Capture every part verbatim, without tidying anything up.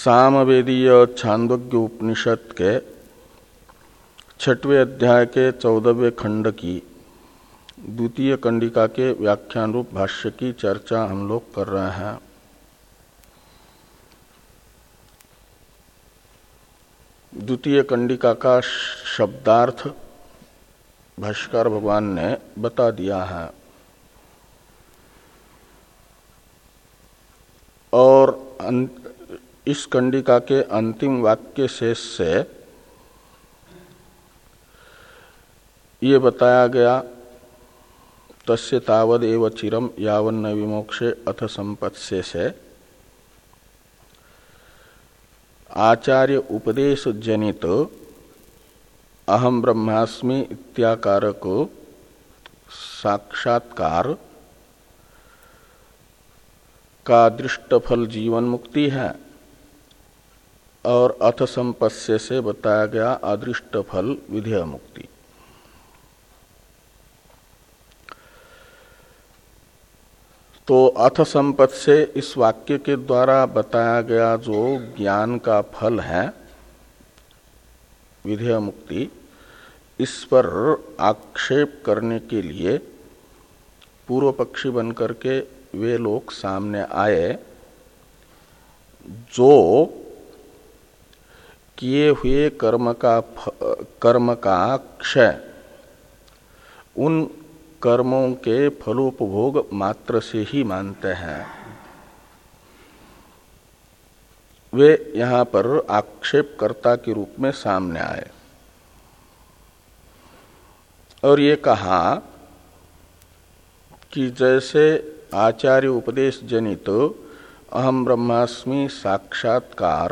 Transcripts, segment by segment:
सामवेदीय छांदोग्य उपनिषद के छठवें अध्याय के चौदहवें खंड की द्वितीय कंडिका के व्याख्यान रूप भाष्य की चर्चा हम लोग कर रहे हैं। द्वितीय कंडिका का शब्दार्थ भाष्यकार भगवान ने बता दिया है और इस कंडिका के अंतिम वाक्य शेष से ये बताया गया, तस्य तावद एव चिरम यावन्न विमोक्षे अथ संपत्स्य से आचार्य उपदेश जनित अहम ब्रह्मास्मि इत्याकारक साक्षात्कार का दृष्ट फल जीवन मुक्ति है और अथ संपत्स्य से बताया गया अदृष्ट फल विधेय मुक्ति। तो अथ संपत् से इस वाक्य के द्वारा बताया गया जो ज्ञान का फल है विधेय मुक्ति, इस पर आक्षेप करने के लिए पूर्व पक्षी बनकर के वे लोग सामने आए जो किए हुए कर्म का कर्म का क्षय उन कर्मों के फलोपभोग मात्र से ही मानते हैं। वे यहाँ पर आक्षेपकर्ता के रूप में सामने आए और ये कहा कि जैसे आचार्य उपदेश जनित अहम ब्रह्मास्मि साक्षात्कार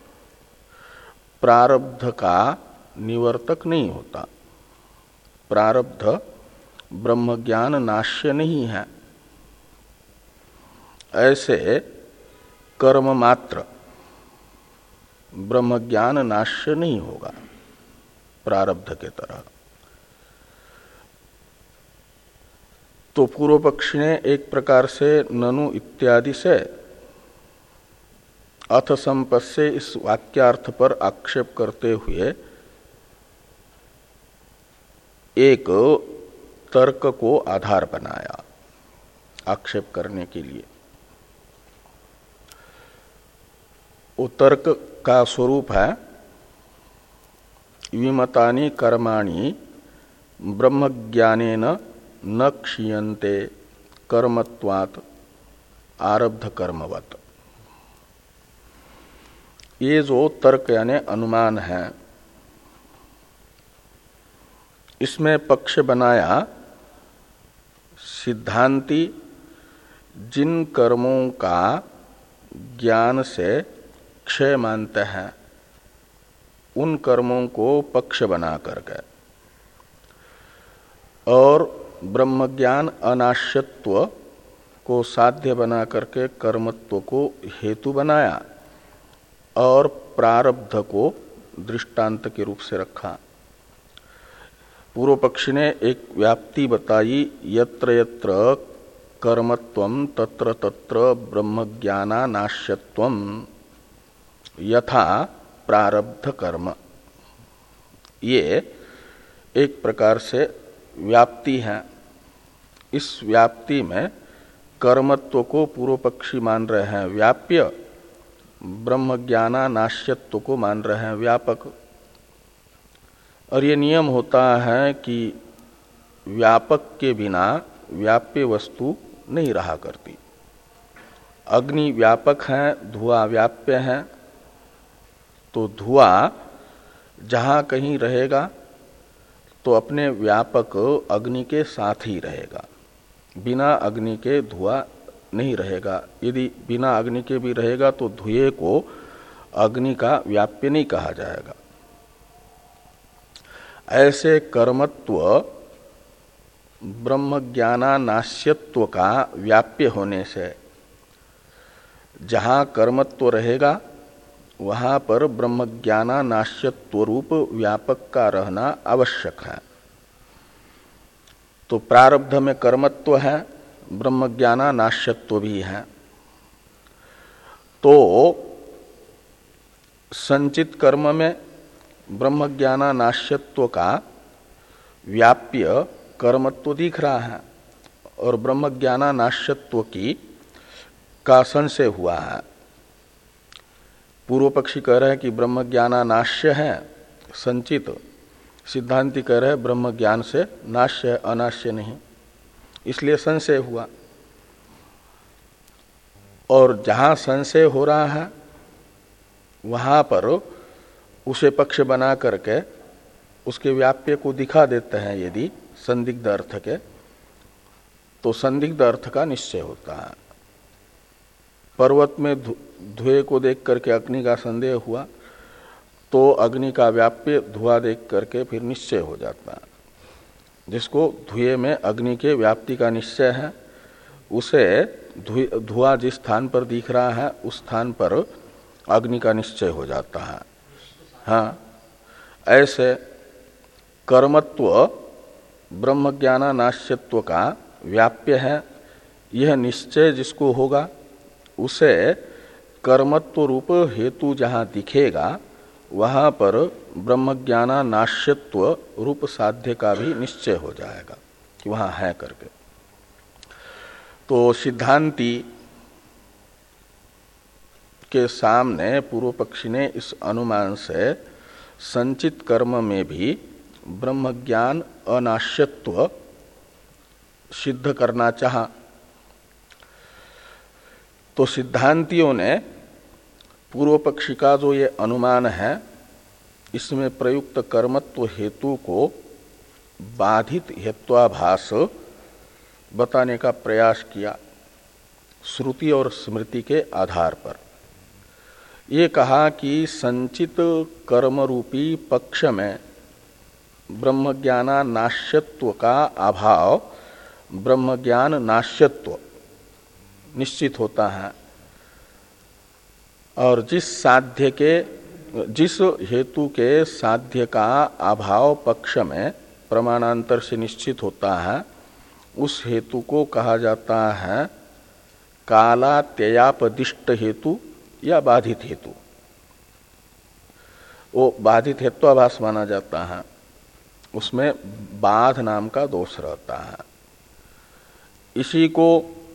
प्रारब्ध का निवर्तक नहीं होता, प्रारब्ध ब्रह्म ज्ञान नाश्य नहीं है, ऐसे कर्म मात्र ब्रह्म ज्ञान नाश्य नहीं होगा प्रारब्ध के तरह। तो पूर्व पक्षी ने एक प्रकार से ननु इत्यादि से अथ संपत् से इस वाक्यार्थ पर आक्षेप करते हुए एक तर्क को आधार बनाया आक्षेप करने के लिए। वो तर्क का स्वरूप है विमतानि कर्माणि ब्रह्मज्ञानेन न क्षीयन्ते कर्मत्वात् आरब्ध कर्मवत्। ये जो तर्क यानी अनुमान है, इसमें पक्ष बनाया सिद्धांती जिन कर्मों का ज्ञान से क्षय मानते हैं उन कर्मों को पक्ष बना करके और ब्रह्मज्ञान अनाश्यत्व को साध्य बना करके कर्मत्व को हेतु बनाया और प्रारब्ध को दृष्टांत के रूप से रखा। पूर्व पक्षी ने एक व्याप्ति बताई, यत्र यत्र कर्मत्वं तत्र तत्र ब्रह्मज्ञाना नाश्यत्वं यथा प्रारब्ध कर्म। ये एक प्रकार से व्याप्ति है। इस व्याप्ति में कर्मत्व को पूर्व पक्षी मान रहे हैं व्याप्य, ब्रह्मज्ञाना नाश्यत्व को मान रहे हैं व्यापक। और ये नियम होता है कि व्यापक के बिना व्याप्य वस्तु नहीं रहा करती। अग्नि व्यापक है, धुआं व्याप्य है, तो धुआं जहाँ कहीं रहेगा तो अपने व्यापक अग्नि के साथ ही रहेगा, बिना अग्नि के धुआं नहीं रहेगा। यदि बिना अग्नि के भी रहेगा तो धुएं को अग्नि का व्याप्य नहीं कहा जाएगा। ऐसे कर्मत्व ब्रह्मज्ञानानाश्यत्व का व्याप्य होने से जहाँ कर्मत्व रहेगा वहाँ पर ब्रह्मज्ञानानाश्यत्व रूप व्यापक का रहना आवश्यक है। तो प्रारब्ध में कर्मत्व है, ब्रह्म ज्ञाना नाश्यत्व भी है। तो प्रारब्ध में कर्मत्व है, ब्रह्म ज्ञाना नाश्यत्व भी है। तो प्रारब्ध में कर्मत्व है, ब्रह्म ज्ञाना नाश्यत्व भी है। तो प्रारब्ध में कर्मत्व है, ब्रह्म ज्ञाना नाश्यत्व भी है। तो संचित कर्म में ब्रह्मज्ञानानाश्यत्व का व्याप्य कर्मत्व दिख रहा है और ब्रह्मज्ञानानाश्यत्व की का संशय हुआ है। पूर्व पक्षी कह रहे हैं कि ब्रह्मज्ञानानाश्य है संचित, सिद्धांति कह रहे हैं ब्रह्म ज्ञान से नाश्य है, अनाश्य नहीं, इसलिए संशय हुआ। और जहां संशय हो रहा है वहां पर उसे पक्ष बना करके उसके व्याप्य को दिखा देते हैं। यदि संदिग्ध अर्थ के, तो संदिग्ध अर्थ का निश्चय होता है। पर्वत में धुएं को देख करके अग्नि का संदेह हुआ तो अग्नि का व्याप्य धुआं देख करके फिर निश्चय हो जाता है। जिसको धुएं में अग्नि के व्याप्ति का निश्चय है, उसे धुआं जिस स्थान पर दिख रहा है उस स्थान पर अग्नि का निश्चय हो जाता है। हाँ, ऐसे कर्मत्व ब्रह्मज्ञानानाश्यत्व का व्याप्य है, यह निश्चय जिसको होगा उसे कर्मत्व रूप हेतु जहाँ दिखेगा वहाँ पर ब्रह्मज्ञानानाश्यत्व रूप साध्य का भी निश्चय हो जाएगा कि वहाँ है करके। तो सिद्धांती के सामने पूर्व पक्षी ने इस अनुमान से संचित कर्म में भी ब्रह्मज्ञान अनाश्यत्व सिद्ध करना चाहा। तो सिद्धांतियों ने पूर्व पक्षी का जो ये अनुमान है इसमें प्रयुक्त कर्मत्व हेतु को बाधित हेत्वाभास बताने का प्रयास किया श्रुति और स्मृति के आधार पर। ये कहा कि संचित कर्म रूपी पक्ष में ब्रह्मज्ञानानाश्यत्व का अभाव ब्रह्मज्ञान नाश्यत्व निश्चित होता है, और जिस साध्य के जिस हेतु के साध्य का अभाव पक्ष में प्रमाणांतर से निश्चित होता है उस हेतु को कहा जाता है कालात्ययापदिष्ट हेतु या बाधित हेतु। वो बाधित हेत्वाभास माना जाता है, उसमें बाध नाम का दोष रहता है। इसी को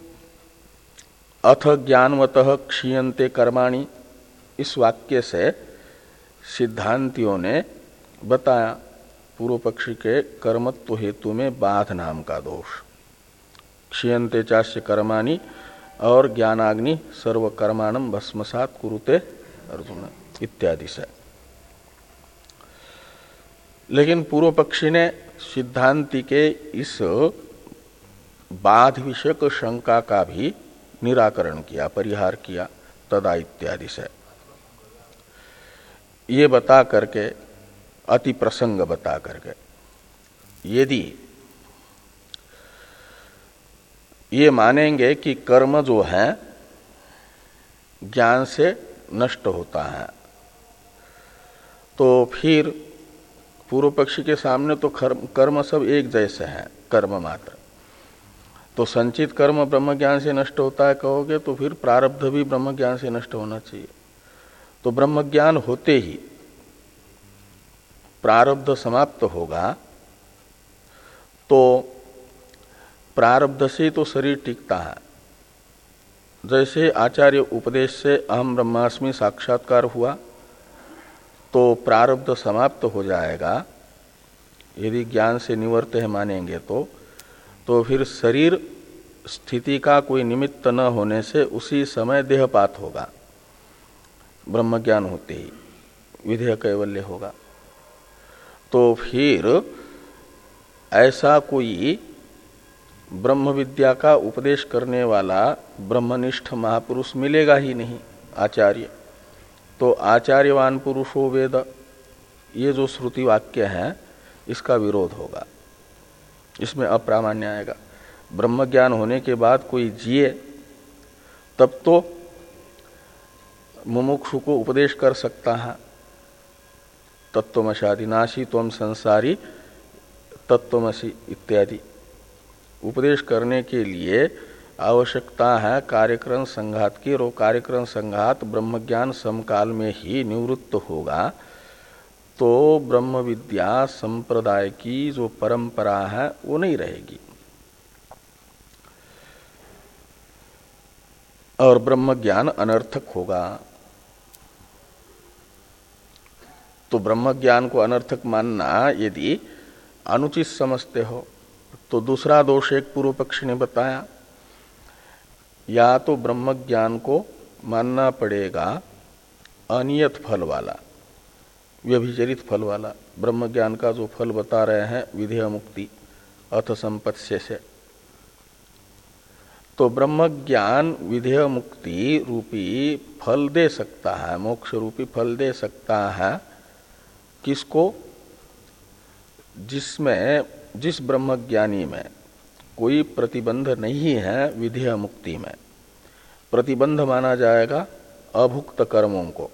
अथ ज्ञानवतः क्षीयन्ते कर्माणि इस वाक्य से सिद्धांतियों ने बताया पूर्व पक्षी के कर्मत्व हेतु में बाध नाम का दोष। क्षीयन्ते चास्य कर्माणि और ज्ञानाग्नि सर्व कर्माणम भस्मसात कुरुते अर्जुन इत्यादि से। लेकिन पूर्व पक्षी ने सिद्धांति के इस बाध विषयक शंका का भी निराकरण किया, परिहार किया तदा इत्यादि से। ये बता करके अति प्रसंग बता करके यदि ये मानेंगे कि कर्म जो है ज्ञान से नष्ट होता है तो फिर पूर्व पक्षी के सामने तो कर्म सब एक जैसे हैं, कर्म मात्र। तो संचित कर्म ब्रह्म ज्ञान से नष्ट होता है कहोगे तो फिर प्रारब्ध भी ब्रह्म ज्ञान से नष्ट होना चाहिए। तो ब्रह्म ज्ञान होते ही प्रारब्ध समाप्त होगा तो प्रारब्ध से तो शरीर टिकता है। जैसे आचार्य उपदेश से अहम ब्रह्मास्मि साक्षात्कार हुआ तो प्रारब्ध समाप्त हो जाएगा, यदि ज्ञान से निवर्त है मानेंगे तो तो फिर शरीर स्थिति का कोई निमित्त न होने से उसी समय देहपात होगा। ब्रह्मज्ञान होते ही विधेय कैवल्य होगा। तो फिर ऐसा कोई ब्रह्म विद्या का उपदेश करने वाला ब्रह्मनिष्ठ महापुरुष मिलेगा ही नहीं, आचार्य। तो आचार्यवान पुरुषो वेद, ये जो श्रुति वाक्य है इसका विरोध होगा, इसमें अप्रामाण्य आएगा। ब्रह्म ज्ञान होने के बाद कोई जिए तब तो मुमुक्षु को उपदेश कर सकता है, तत्वमशादि नाशी त्वम संसारी तत्वमसी इत्यादि उपदेश करने के लिए आवश्यकता है कार्यकरण संघात की, और कार्यकरण संघात ब्रह्मज्ञान समकाल में ही निवृत्त होगा, तो ब्रह्म विद्या संप्रदाय की जो परंपरा है वो नहीं रहेगी और ब्रह्मज्ञान अनर्थक होगा। तो ब्रह्मज्ञान को अनर्थक मानना यदि अनुचित समझते हो तो दूसरा दोष एक पूर्व पक्षी ने बताया, या तो ब्रह्मज्ञान को मानना पड़ेगा अनियत फल वाला, व्यभिचरित फल वाला। ब्रह्मज्ञान का जो फल बता रहे हैं विधेय मुक्ति अथ संपत्स्य से, तो ब्रह्मज्ञान विधेय मुक्ति रूपी फल दे सकता है, मोक्ष रूपी फल दे सकता है। किसको? जिसमें जिस ब्रह्मज्ञानी में कोई प्रतिबंध नहीं है विधेय मुक्ति में। प्रतिबंध माना जाएगा अभुक्त कर्मों को।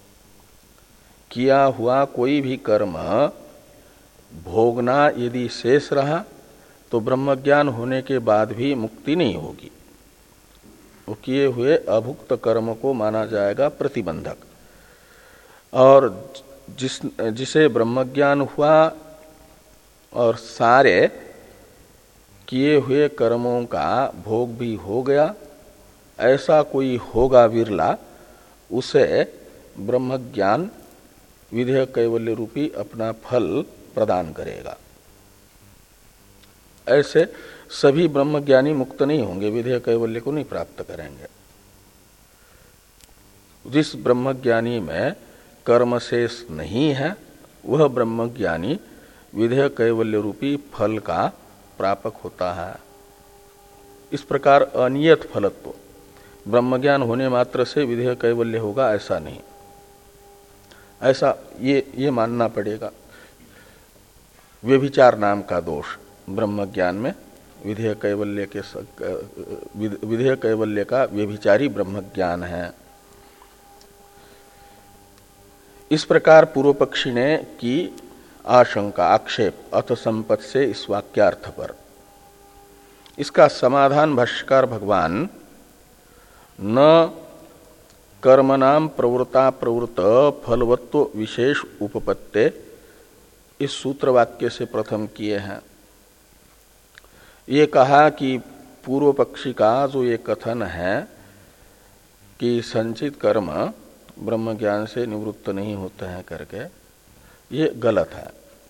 किया हुआ कोई भी कर्म भोगना यदि शेष रहा तो ब्रह्मज्ञान होने के बाद भी मुक्ति नहीं होगी। वो किए हुए अभुक्त कर्म को माना जाएगा प्रतिबंधक। और जिस जिसे ब्रह्मज्ञान हुआ और सारे किए हुए कर्मों का भोग भी हो गया, ऐसा कोई होगा विरला, उसे ब्रह्मज्ञान विधेय कैवल्य रूपी अपना फल प्रदान करेगा। ऐसे सभी ब्रह्मज्ञानी मुक्त नहीं होंगे, विधेय कैवल्य को नहीं प्राप्त करेंगे। जिस ब्रह्मज्ञानी में कर्म शेष नहीं है वह ब्रह्मज्ञानी विधेय कैवल्य रूपी फल का प्रापक होता है। इस प्रकार अनियत फलत्व, ब्रह्मज्ञान होने मात्र से विधेय कैवल्य होगा ऐसा नहीं, ऐसा ये ये मानना पड़ेगा। व्यभिचार नाम का दोष ब्रह्मज्ञान में विधेय कैवल्य के विधेय कैवल्य का व्यभिचारी ब्रह्मज्ञान है। इस प्रकार पूर्व पक्षी ने की आशंका, आक्षेप अथ संपत से इस वाक्यार्थ पर। इसका समाधान भाष्यकार भगवान न कर्मणाम प्रवृत्ता प्रवृत्त फलवत्व विशेष उपपत्ते इस सूत्र वाक्य से प्रथम किए हैं। ये कहा कि पूर्व पक्षी का जो ये कथन है कि संचित कर्म ब्रह्म ज्ञान से निवृत्त नहीं होते हैं करके, ये गलत है।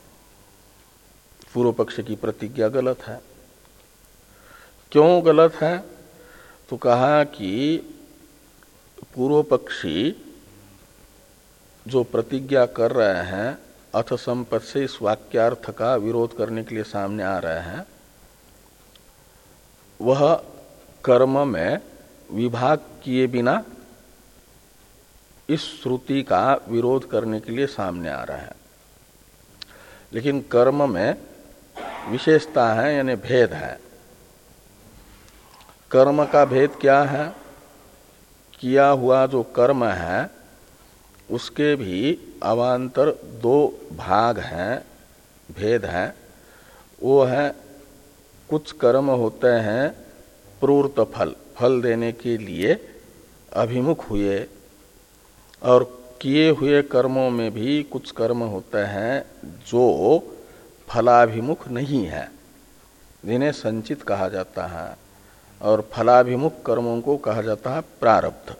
पूर्व पक्ष की प्रतिज्ञा गलत है। क्यों गलत है? तो कहा कि पूर्व पक्षी जो प्रतिज्ञा कर रहे हैं अथ संपत् से इस वाक्यार्थ का विरोध करने के लिए सामने आ रहे हैं, वह कर्म में विभाग किए बिना इस श्रुति का विरोध करने के लिए सामने आ रहा है। लेकिन कर्म में विशेषता है, यानी भेद है। कर्म का भेद क्या है? किया हुआ जो कर्म है उसके भी अवान्तर दो भाग हैं, भेद हैं। वो है कुछ कर्म होते हैं प्रवृत्त फल, फल देने के लिए अभिमुख हुए, और किए हुए कर्मों में भी कुछ कर्म होते हैं जो फलाभिमुख नहीं है, जिन्हें संचित कहा जाता है, और फलाभिमुख कर्मों को कहा जाता है प्रारब्ध।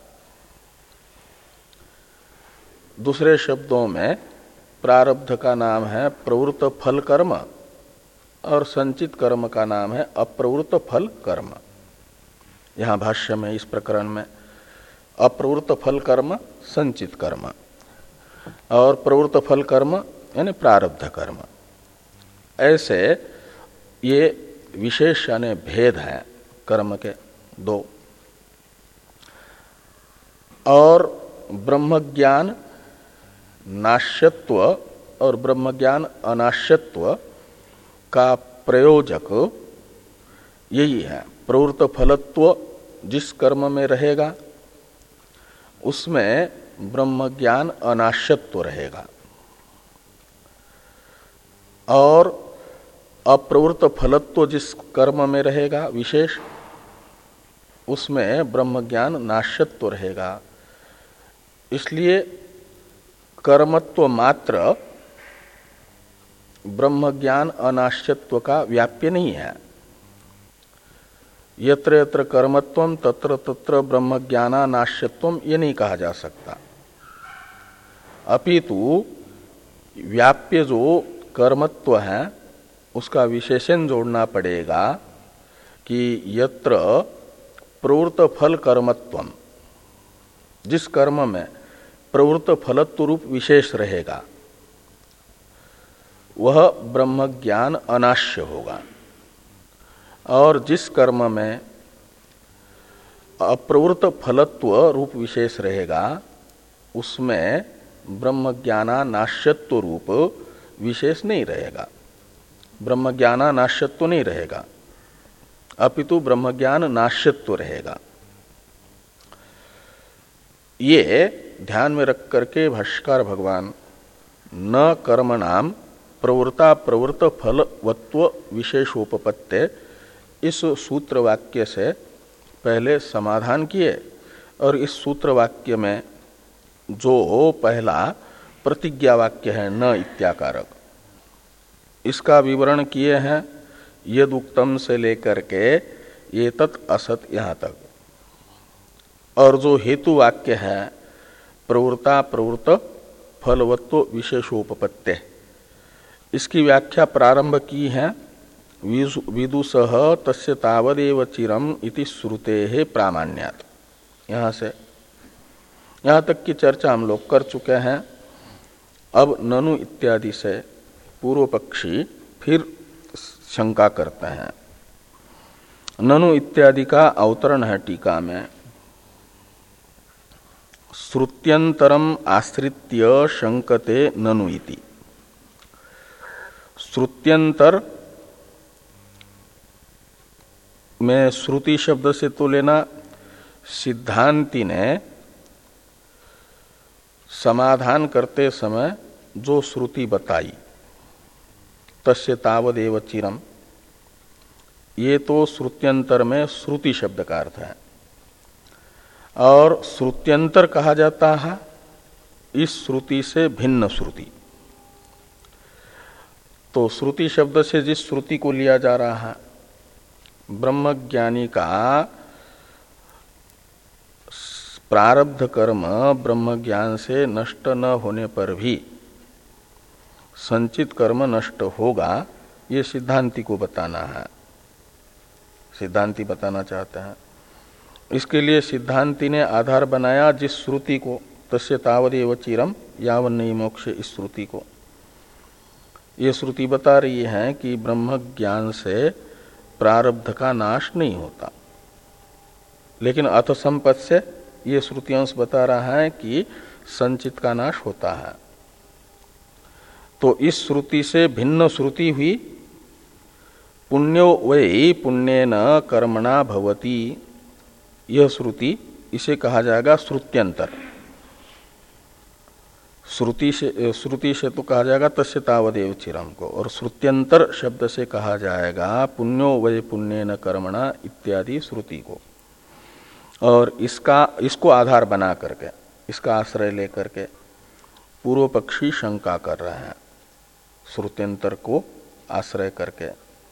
दूसरे शब्दों में प्रारब्ध का नाम है प्रवृत्त फल कर्म और संचित कर्म का नाम है अप्रवृत्त फल कर्म। यहां भाष्य में इस प्रकरण में अप्रवृत्त फल कर्म संचित कर्म और प्रवृत्त फल कर्म यानी प्रारब्ध कर्म, ऐसे ये विशेष यानी भेद है कर्म के दो। और ब्रह्मज्ञान नाश्यत्व और ब्रह्मज्ञान अनाश्यत्व का प्रयोजक यही है। प्रवृत्त फलत्व जिस कर्म में रहेगा उसमें ब्रह्मज्ञान अनाश्यत्व रहेगा, और अप्रवृत्त फलत्व जिस कर्म में रहेगा विशेष, उसमें ब्रह्मज्ञान नाश्यत्व रहेगा। इसलिए कर्मत्व मात्र ब्रह्मज्ञान अनाश्यत्व का व्याप्य नहीं है। यत्र यत्र कर्मत्वम तत्र तत्र ब्रह्मज्ञानानाश्यत्वम ये नहीं कहा जा सकता। अपितु व्याप्य जो कर्मत्व है उसका विशेषण जोड़ना पड़ेगा कि यत्र प्रवृत्त फल कर्मत्वम, जिस कर्म में प्रवृत्त फलत्व रूप विशेष रहेगा वह ब्रह्मज्ञान अनाश्य होगा, और जिस कर्म में अप्रवृत्त फलत्व रूप विशेष रहेगा उसमें ब्रह्मज्ञानानाश्यत्व रूप विशेष नहीं रहेगा, ब्रह्मज्ञानानाश्यत्व नहीं रहेगा, अपितु ब्रह्मज्ञान नाश्यत्व रहेगा। ये ध्यान में रख करके भाष्यकार भगवान न कर्मणाम प्रवृत्ता प्रवृत्त फलवत्व विशेषोपपत्ते इस सूत्र वाक्य से पहले समाधान किए, और इस सूत्र वाक्य में जो पहला प्रतिज्ञा वाक्य है न इत्याकारक, इसका विवरण किए हैं यद उक्तम से लेकर के ये तत् असत यहाँ तक। और जो हेतु वाक्य है प्रवृत्ता प्रवृत्त फलवत्व विशेषोपपत्ते, इसकी व्याख्या प्रारंभ की है विदुषः तस्य तावदेव चिरम इति श्रुतेः प्रामाण्यात्। यहाँ से यहाँ तक की चर्चा हम लोग कर चुके हैं। अब ननु इत्यादि से पूर्व पक्षी फिर शंका करते हैं। ननु इत्यादि का अवतरण है टीका में, श्रुत्यंतरम आश्रित्य शंकते ननु इति। श्रुत्यंतर में श्रुति शब्द से तो लेना सिद्धांति ने समाधान करते समय जो श्रुति बताई तस्य तावदेव चिरम, ये तो श्रुत्यंतर में श्रुति शब्द का अर्थ है। और श्रुत्यंतर कहा जाता है इस श्रुति से भिन्न श्रुति। तो श्रुति शब्द से जिस श्रुति को लिया जा रहा है, ब्रह्मज्ञानी का प्रारब्ध कर्म ब्रह्मज्ञान से नष्ट न होने पर भी संचित कर्म नष्ट होगा, ये सिद्धांति को बताना है, सिद्धांति बताना चाहते हैं। इसके लिए सिद्धांति ने आधार बनाया जिस श्रुति को, तस्य तावदेव चिरम यावन नहीं मोक्ष, इस श्रुति को। ये श्रुति बता रही है कि ब्रह्म ज्ञान से प्रारब्ध का नाश नहीं होता, लेकिन अथ संपत् से ये श्रुति अंश बता रहा है कि संचित का नाश होता है। तो इस श्रुति से भिन्न श्रुति हुई पुण्यो वै पुण्येन कर्मणा भवति, यह श्रुति, इसे कहा जाएगा श्रुत्यंतर। श्रुति से श्रुति से तो कहा जाएगा तस्य तावदेव चिरम को, और श्रुत्यंतर शब्द से कहा जाएगा पुण्यो वै पुण्येन कर्मणा इत्यादि श्रुति को। और इसका इसको आधार बना करके, इसका आश्रय लेकर के पूर्व पक्षी शंका कर रहे हैं, श्रुत्यंतर को आश्रय करके।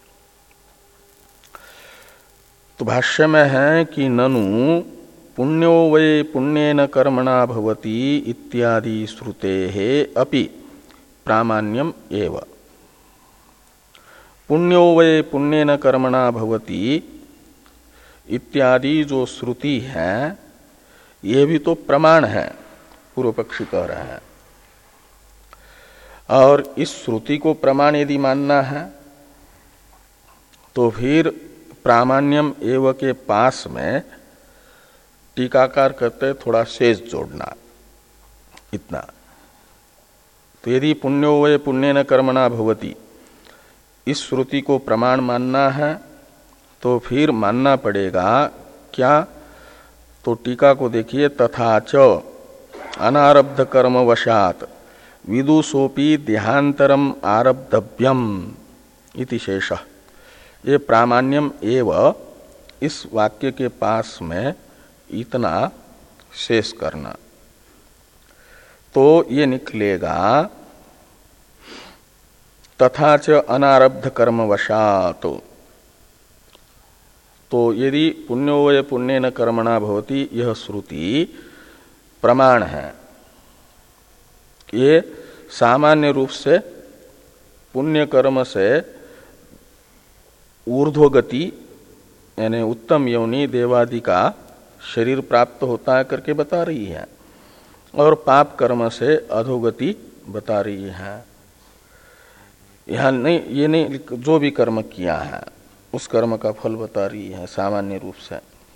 तो भाष्य में है कि ननु पुण्यो वै पुण्येन कर्मणा भवति इत्यादि श्रुतेः अपि प्रामाण्यम एव। पुण्यो वै पुण्येन कर्मणा भवति इत्यादि जो श्रुति है ये भी तो प्रमाण है, पूर्व पक्षी कह रहे हैं। और इस श्रुति को प्रमाण यदि मानना है तो फिर प्रामाण्यम एव के पास में टीकाकार कहते थोड़ा शेष जोड़ना, इतना। तो यदि पुण्यो वै पुण्येन कर्मणा भवति इस श्रुति को प्रमाण मानना है तो फिर मानना पड़ेगा क्या? तो टीका को देखिए, तथा च अनारब्ध कर्म वशात विदुषोपि देहांतरम आरब्धव्यम इति शेषः। ये प्रामाण्यम एव इस वाक्य के पास में इतना शेष करना, तो ये निकलेगा तथा च अनारब्ध कर्मवशात। तो यदि पुण्योवय पुण्येन कर्मणा भवति यह श्रुति प्रमाण है। ये सामान्य रूप से पुण्य कर्म से ऊर्ध्वगति यानी उत्तम योनि देवादि का शरीर प्राप्त होता है करके बता रही है, और पाप कर्म से अधोगति बता रही है। यहां नहीं, ये नहीं, जो भी कर्म किया है उस कर्म का फल बता रही है सामान्य रूप से।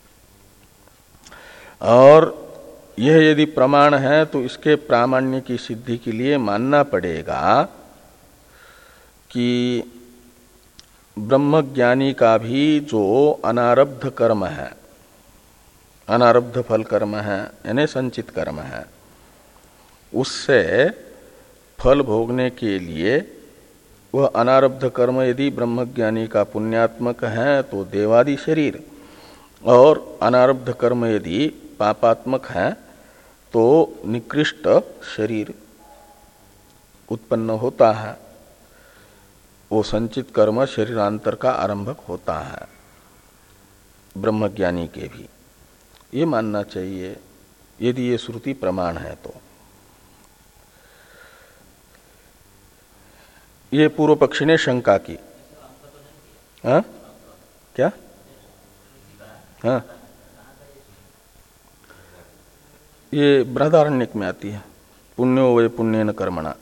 और यह यदि प्रमाण है तो इसके प्रामाण्य की सिद्धि के लिए मानना पड़ेगा कि ब्रह्मज्ञानी का भी जो अनारब्ध कर्म है, अनारब्ध फल कर्म है यानी संचित कर्म है, उससे फल भोगने के लिए वह अनारब्ध कर्म यदि ब्रह्मज्ञानी का पुण्यात्मक है तो देवादि शरीर, और अनारब्ध कर्म यदि पापात्मक है तो निकृष्ट शरीर उत्पन्न होता है। वो संचित कर्म शरीरांतर का आरंभक होता है ब्रह्मज्ञानी के भी, ये मानना चाहिए यदि ये श्रुति प्रमाण है तो। ये पूर्व पक्षी ने शंका की। हाँ क्या? हाँ, ये बृहदारण्यक में आती है, पुण्यो वै पुण्येन कर्मणा।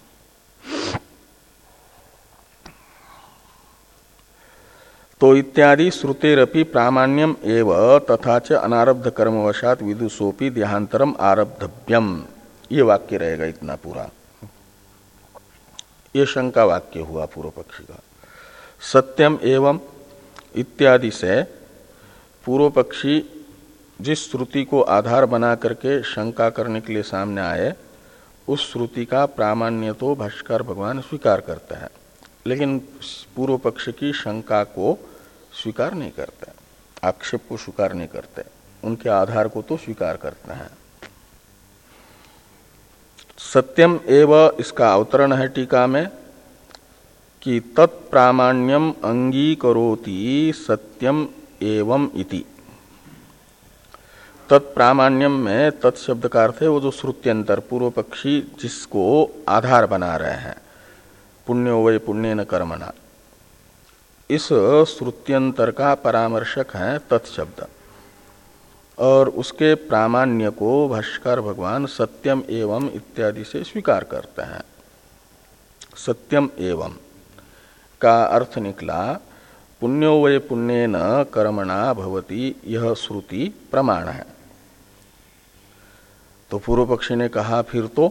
तो इत्यादि श्रुतेरपि प्रामाण्यम एव तथा च अनारब्ध कर्मवशात विदुषोपि देहांतरम आरब्धव्यम, ये वाक्य रहेगा इतना पूरा। ये शंका वाक्य हुआ पूर्व पक्षी का। सत्यम एवं इत्यादि से पूर्व पक्षी जिस श्रुति को आधार बना करके शंका करने के लिए सामने आए, उस श्रुति का प्रामाण्य तो भाष्यकार भगवान स्वीकार करते हैं, लेकिन पूर्व पक्ष की शंका को स्वीकार नहीं करते, आक्षेप को स्वीकार नहीं करते, उनके आधार को तो स्वीकार करते हैं। सत्यम एव इसका अवतरण है टीका में कि तत्प्रामाण्यम अंगीकरोति सत्यम एवं इति। तत्प्रामाण्यम में तत्शब्द का अर्थ है वो जो श्रुत्यंतर पूर्व पक्षी जिसको आधार बना रहे हैं, पुण्यो वै पुण्येन कर्मणा, इस श्रुत्यंतर का परामर्शक है तत्शब्द, और उसके प्रामाण्य को भाष्यकार भगवान सत्यम एवं इत्यादि से स्वीकार करते हैं। सत्यम एवं का अर्थ निकला पुण्यो वै पुण्येन कर्मणा भवति, यह श्रुति प्रमाण है। तो पूर्व पक्षी ने कहा फिर तो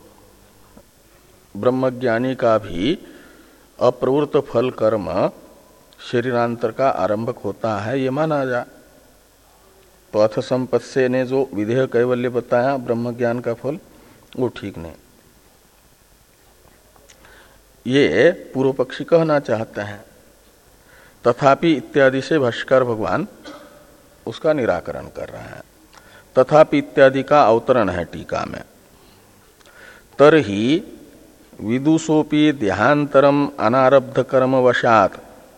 ब्रह्मज्ञानी का भी अप्रवृत्त फल कर्म शरीरांतर का आरंभक होता है, ये माना जा। तो अथ संपत्से ने जो विधेय कैवल्य बताया ब्रह्मज्ञान का फल, वो ठीक नहीं, ये पूर्व पक्षी कहना चाहते हैं। तथापि इत्यादि से भाष्यकार भगवान उसका निराकरण कर रहे हैं। तथापि इत्यादि का अवतरण है टीका में। तरहि विदुषोपि देहांतरम अनारब्ध कर्म वशात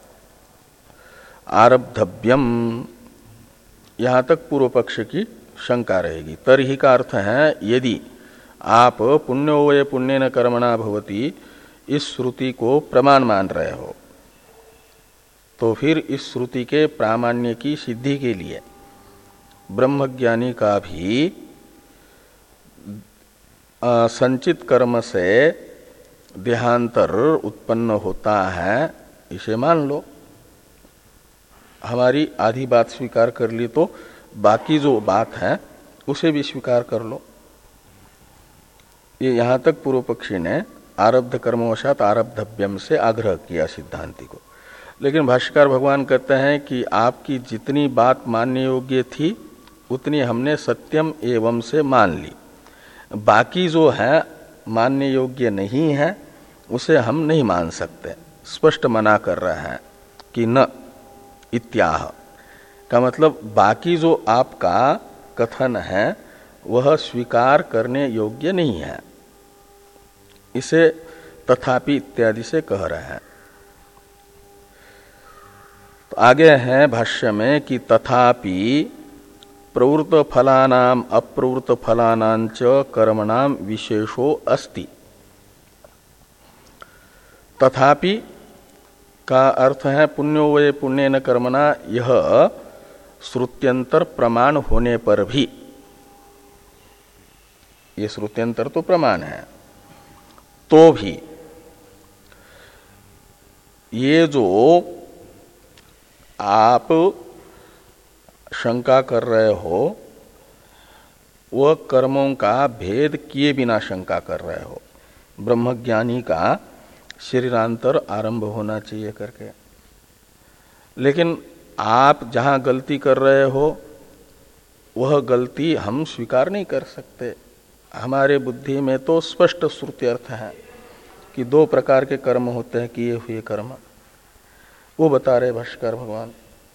आरब्धव्यम, यहां तक पूर्व पक्ष की शंका रहेगी। तरहि का अर्थ है यदि आप पुण्यो वै पुण्येन कर्मणा भवति इस श्रुति को प्रमाण मान रहे हो, तो फिर इस श्रुति के प्रामाण्य की सिद्धि के लिए ब्रह्मज्ञानी का भी आ, संचित कर्म से देहांतर उत्पन्न होता है, इसे मान लो। हमारी आधी बात स्वीकार कर ली तो बाकी जो बात है उसे भी स्वीकार कर लो। ये यहां तक पूर्व पक्षी ने आरब्ध कर्मवशात आरब्धव्यम से आग्रह किया सिद्धांति को। लेकिन भाष्यकार भगवान कहते हैं कि आपकी जितनी बात मानने योग्य थी उतनी हमने सत्यम एवं से मान ली, बाकी जो है मानने योग्य नहीं है उसे हम नहीं मान सकते। स्पष्ट मना कर रहे हैं कि न इत्याह, का मतलब बाकी जो आपका कथन है वह स्वीकार करने योग्य नहीं है, इसे तथापि इत्यादि से कह रहे हैं। तो आगे है भाष्य में कि तथापि प्रवृत्त फलानाम अप्रवृत्त फलानांच कर्मणाम विशेषो अस्ति। तथापि का अर्थ है पुण्यो वे पुण्येन कर्मणा, यह श्रुत्यंतर प्रमाण होने पर भी, ये श्रुत्यंतर तो प्रमाण है, तो भी ये जो आप शंका कर रहे हो वह कर्मों का भेद किए बिना शंका कर रहे हो। ब्रह्मज्ञानी का शरीरांतर आरंभ होना चाहिए करके, लेकिन आप जहां गलती कर रहे हो वह गलती हम स्वीकार नहीं कर सकते। हमारे बुद्धि में तो स्पष्ट श्रुति अर्थ है कि दो प्रकार के कर्म होते हैं, किए हुए कर्म, वो बता रहे भाष्यकार भगवान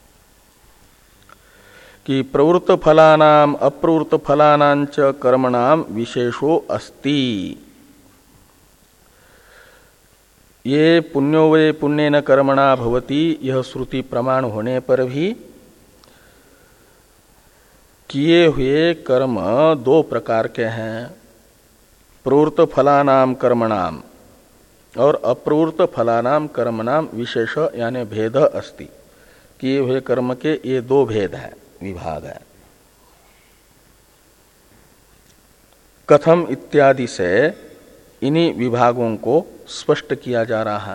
कि प्रवृत्त फलानाम अप्रवृत्त फलानांच कर्मणाम विशेषो अस्ति। ये पुण्यो वे पुण्येन कर्मणा भवति, यह श्रुति प्रमाण होने पर भी किए हुए कर्म दो प्रकार के हैं, प्रवृत्त फलानाम कर्मणाम और अप्रवृत्त फलानाम कर्मणाम विशेष यानी भेद अस्ति। किए हुए कर्म के ये दो भेद हैं, विभाग है। कथम इत्यादि से इन्हीं विभागों को स्पष्ट किया जा रहा है।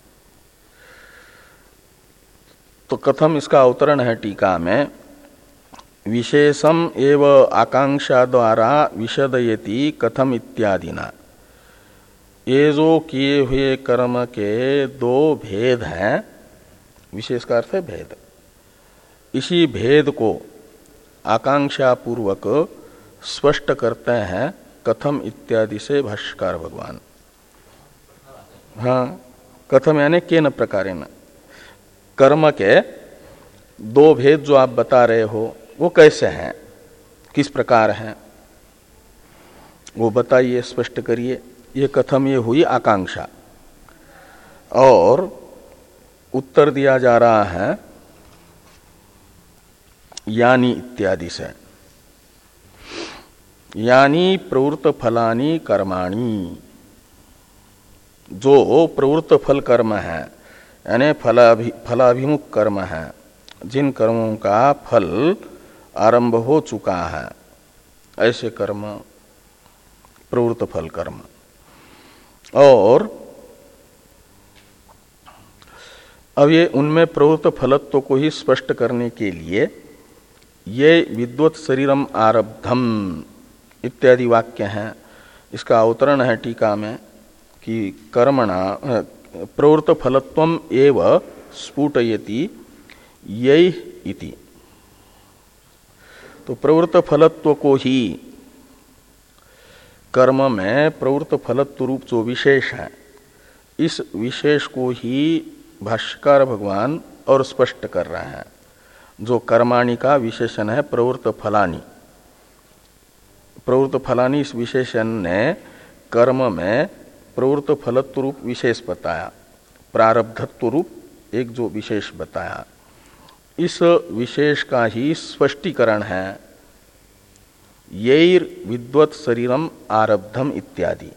तो कथम इसका अवतरण है टीका में, विशेषम एव आकांक्षा द्वारा विशदयति कथम इत्यादिना। ये जो किए हुए कर्म के दो भेद हैं, विशेष का अर्थ है भेद, इसी भेद को आकांक्षा पूर्वक स्पष्ट करते हैं कथम इत्यादि से भाष्यकार भगवान। हाँ, कथम यानी केन प्रकारेण, कर्म के दो भेद जो आप बता रहे हो वो कैसे हैं, किस प्रकार हैं, वो बताइए, स्पष्ट करिए। ये कथम ये हुई आकांक्षा, और उत्तर दिया जा रहा है यानी इत्यादि से। यानी प्रवृत्त फलानी कर्माणि, जो प्रवृत्त फल कर्म है यानी फलाभि फलाभिमुख कर्म है, जिन कर्मों का फल आरंभ हो चुका है, ऐसे कर्म प्रवृत्त फल कर्म। और अब ये उनमें प्रवृत्त फलत्व को ही स्पष्ट करने के लिए ये विद्वत शरीरम आरब्धम इत्यादि वाक्य हैं। इसका अवतरण है टीका में कि कर्मणा प्रवृत्त फलत्वम एव स्फुटयति यही इति। तो प्रवृत्त फलत्व को ही, कर्म में प्रवृत्त फलत्व रूप जो विशेष है, इस विशेष को ही भाष्यकार भगवान और स्पष्ट कर रहे हैं। जो कर्माणि का विशेषण है प्रवृत्त फलानी, प्रवृत्त फलानी इस विशेषण ने कर्म में प्रवृत्त फलत्व रूप विशेष बताया, प्रारब्धत्व रूप एक जो विशेष बताया, इस विशेष का ही स्पष्टीकरण है यैर विद्वत शरीरम आरब्धम इत्यादि।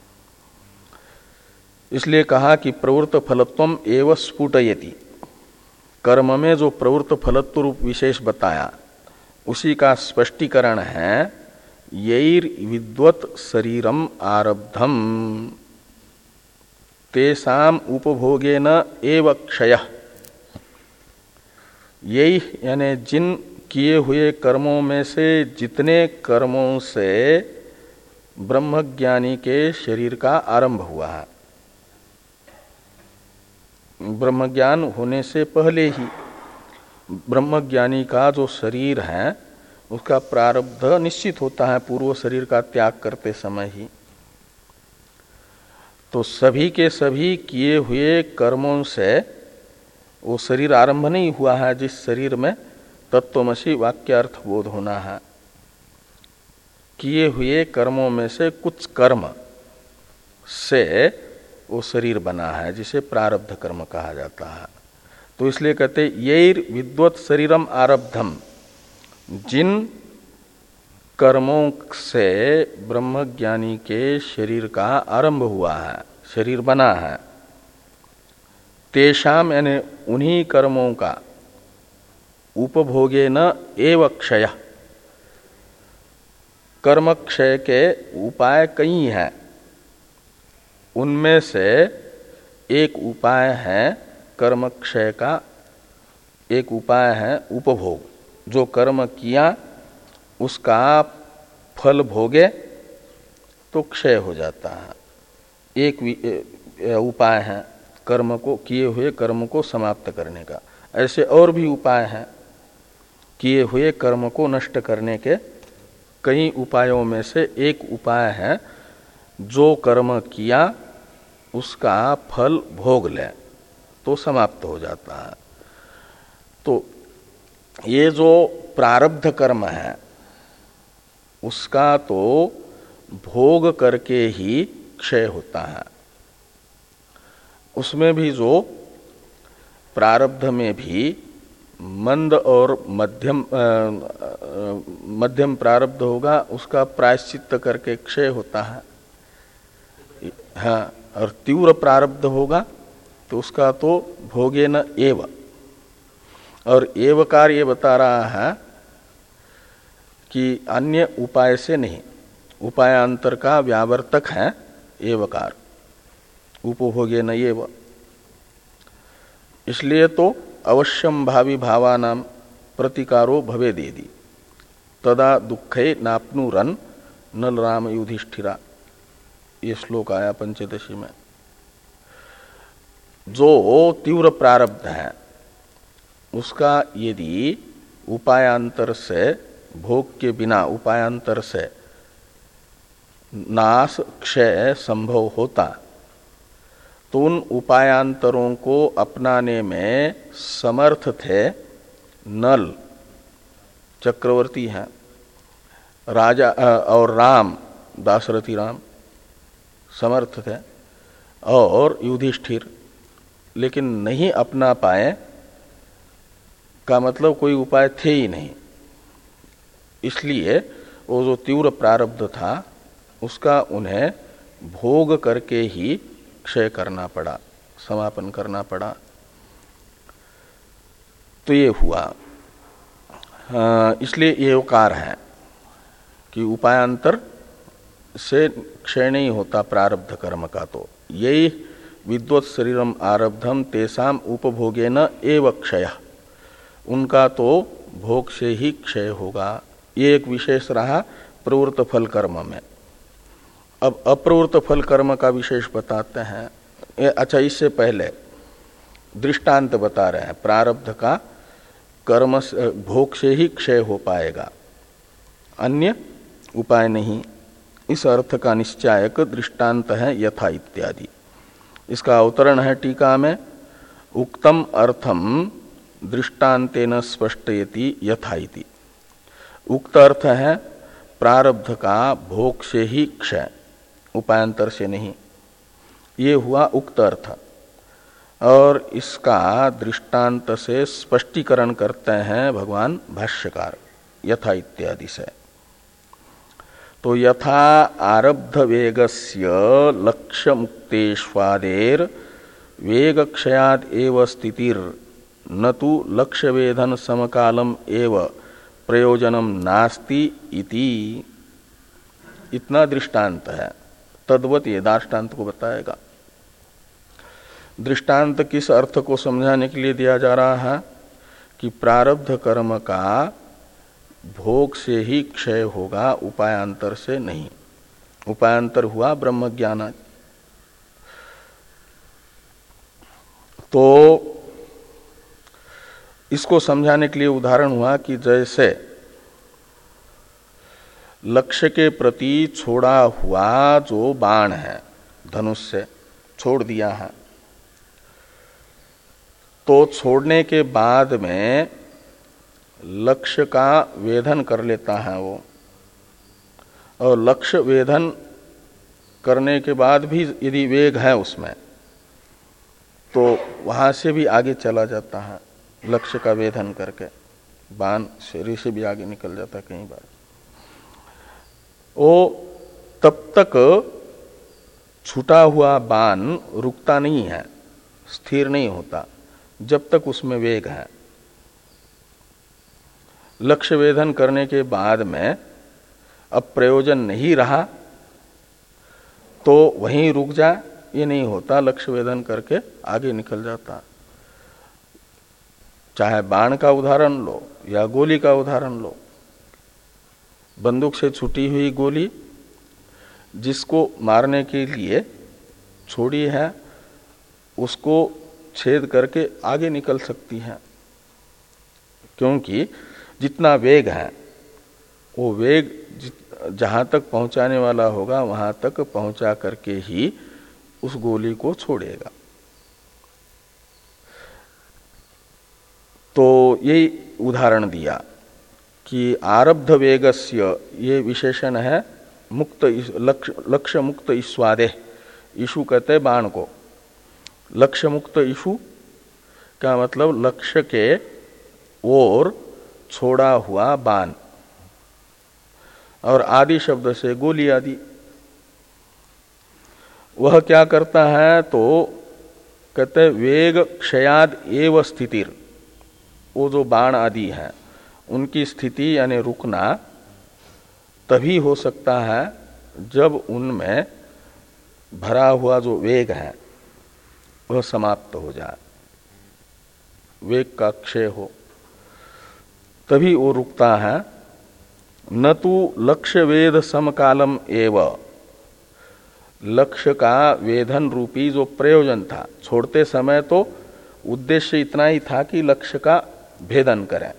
इसलिए कहा कि प्रवृत्त फलत्वम एव स्फुटयति, कर्म में जो प्रवृत्त फलत्व रूप विशेष बताया उसी का स्पष्टीकरण है यैर विद्वत शरीरम आरब्धम तेषाम उपभोगेन एव क्षयः। यही यानी जिन किए हुए कर्मों में से जितने कर्मों से ब्रह्मज्ञानी के शरीर का आरंभ हुआ है, ब्रह्मज्ञान होने से पहले ही ब्रह्मज्ञानी का जो शरीर है उसका प्रारब्ध निश्चित होता है पूर्व शरीर का त्याग करते समय ही। तो सभी के सभी किए हुए कर्मों से वो शरीर आरंभ नहीं हुआ है जिस शरीर में तत्वमसि वाक्यार्थ बोध होना है। किए हुए कर्मों में से कुछ कर्म से वो शरीर बना है, जिसे प्रारब्ध कर्म कहा जाता है। तो इसलिए कहते यैर विद्वत शरीरम आरब्धम, जिन कर्मों से ब्रह्मज्ञानी के शरीर का आरंभ हुआ है, शरीर बना है, तेषाम यानी उन्हीं कर्मों का उपभोगे न एव क्षय, कर्म क्षय के उपाय कई हैं, उनमें से एक उपाय है कर्म क्षय का, एक उपाय है उपभोग। जो कर्म किया उसका फल भोगे तो क्षय हो जाता है, एक उपाय है कर्म को, किए हुए कर्म को समाप्त करने का। ऐसे और भी उपाय हैं, किए हुए कर्म को नष्ट करने के कई उपायों में से एक उपाय है जो कर्म किया उसका फल भोग ले तो समाप्त हो जाता है। तो ये जो प्रारब्ध कर्म है उसका तो भोग करके ही क्षय होता है। उसमें भी जो प्रारब्ध में भी मंद और मध्यम मध्यम प्रारब्ध होगा उसका प्रायश्चित्त करके क्षय होता है। हाँ, और तीव्र प्रारब्ध होगा तो उसका तो भोगे न एव। और एवकार ये बता रहा है कि अन्य उपाय से नहीं, उपायांतर का व्यावर्तक है एवकार, उपभोगे न एव। इसलिए तो अवश्यम भावी भावानाम प्रतिकारो भवेदेदि तदा दुखे नाप्नुरन नल राम युधिष्ठिरा, ये श्लोक आया पंचदशी में। जो तीव्र प्रारब्ध है उसका यदि उपायांतर से, भोग के बिना उपायांतर से नाश क्षय संभव होता तो उन उपायांतरों को अपनाने में समर्थ थे नल, चक्रवर्ती हैं, राजा और राम, दाशरथी राम समर्थ थे, और युधिष्ठिर, लेकिन नहीं अपना पाए का मतलब कोई उपाय थे ही नहीं। इसलिए वो जो तीव्र प्रारब्ध था उसका उन्हें भोग करके ही क्षय करना पड़ा, समापन करना पड़ा। तो ये हुआ, इसलिए ये उकार है कि उपायांतर से क्षय नहीं होता प्रारब्ध कर्म का। तो यही विद्वत शरीरम आरब्धम तेसाम उपभोगे न एव क्षय, उनका तो भोग से ही क्षय होगा। ये एक विशेष रहा प्रवृत्त फल कर्म में। अब अप्रवृत्त फल कर्म का विशेष बताते हैं। अच्छा, इससे पहले दृष्टांत बता रहे हैं, प्रारब्ध का कर्म भोग से ही क्षय हो पाएगा, अन्य उपाय नहीं। इस अर्थ का निश्चायक दृष्टांत है यथा इत्यादि। इसका अवतरण है टीका में, उक्तम अर्थम दृष्टांतेन स्पष्टयति यथा इति। उक्त अर्थ है प्रारब्ध का भोग से ही क्षय, उपायांतर से नहीं। ये हुआ उक्त अर्थ। और इसका दृष्टांत से स्पष्टीकरण करते हैं भगवान भाष्यकार यथा इत्यादि से। तो यथा आरब्ध वेगस्य लक्ष्य मुक्तेष्वादेर वेग क्षयाद एव स्थितिर न तो लक्ष्य वेधन समकालम एव प्रयोजनम नास्ति इति। इतना दृष्टांत है, तद्वत ये दाष्टान्त को बताएगा। दृष्टांत किस अर्थ को समझाने के लिए दिया जा रहा है कि प्रारब्ध कर्म का भोग से ही क्षय होगा, उपायांतर से नहीं। उपायांतर हुआ ब्रह्म ज्ञान। तो इसको समझाने के लिए उदाहरण हुआ कि जैसे लक्ष्य के प्रति छोड़ा हुआ जो बाण है, धनुष से छोड़ दिया है, तो छोड़ने के बाद में लक्ष्य का वेधन कर लेता है वो, और लक्ष्य वेधन करने के बाद भी यदि वेग है उसमें तो वहां से भी आगे चला जाता है। लक्ष्य का वेधन करके बाण शरीर से भी आगे निकल जाता है कई बार। वो तब तक छूटा हुआ बाण रुकता नहीं है, स्थिर नहीं होता जब तक उसमें वेग है। लक्ष्य वेधन करने के बाद में अब प्रयोजन नहीं रहा तो वहीं रुक जाए, ये नहीं होता। लक्ष्य वेधन करके आगे निकल जाता। चाहे बाण का उदाहरण लो या गोली का उदाहरण लो। बंदूक से छूटी हुई गोली जिसको मारने के लिए छोड़ी है उसको छेद करके आगे निकल सकती है, क्योंकि जितना वेग है वो वेग जहां तक पहुंचाने वाला होगा वहां तक पहुंचा करके ही उस गोली को छोड़ेगा। तो यही उदाहरण दिया कि आरब्ध वेगस्य, ये विशेषण है मुक्त लक्ष्य, लक्ष्य मुक्त ईश्वादे। ईशु कहते बाण को। लक्ष्य मुक्त ईशु का मतलब लक्ष्य के ओर छोड़ा हुआ बाण, और आदि शब्द से गोली आदि। वह क्या करता है तो कहते वेग क्षयाद एव स्थितिर। वो जो बाण आदि है उनकी स्थिति यानी रुकना तभी हो सकता है जब उनमें भरा हुआ जो वेग है वह समाप्त हो जाए, वेग का क्षय हो, तभी वो रुकता है। न तो लक्ष्य वेद समकालम एव, लक्ष्य का वेधन रूपी जो प्रयोजन था, छोड़ते समय तो उद्देश्य इतना ही था कि लक्ष्य का भेदन करें,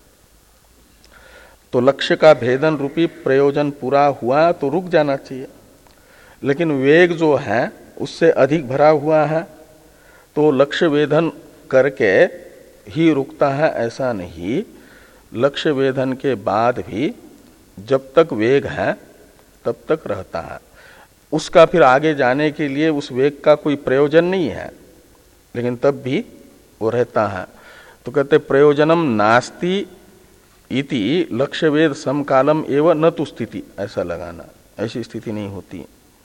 तो लक्ष्य का भेदन रूपी प्रयोजन पूरा हुआ तो रुक जाना चाहिए। लेकिन वेग जो है उससे अधिक भरा हुआ है तो लक्ष्य वेधन करके ही रुकता है, ऐसा नहीं। लक्ष्य वेधन के बाद भी जब तक वेग है तब तक रहता है। उसका फिर आगे जाने के लिए उस वेग का कोई प्रयोजन नहीं है, लेकिन तब भी वो रहता है। तो कहते प्रयोजनम नास्ति इति लक्ष्य वेद समकालम एवं न तो स्थिति, ऐसा लगाना, ऐसी स्थिति नहीं होती।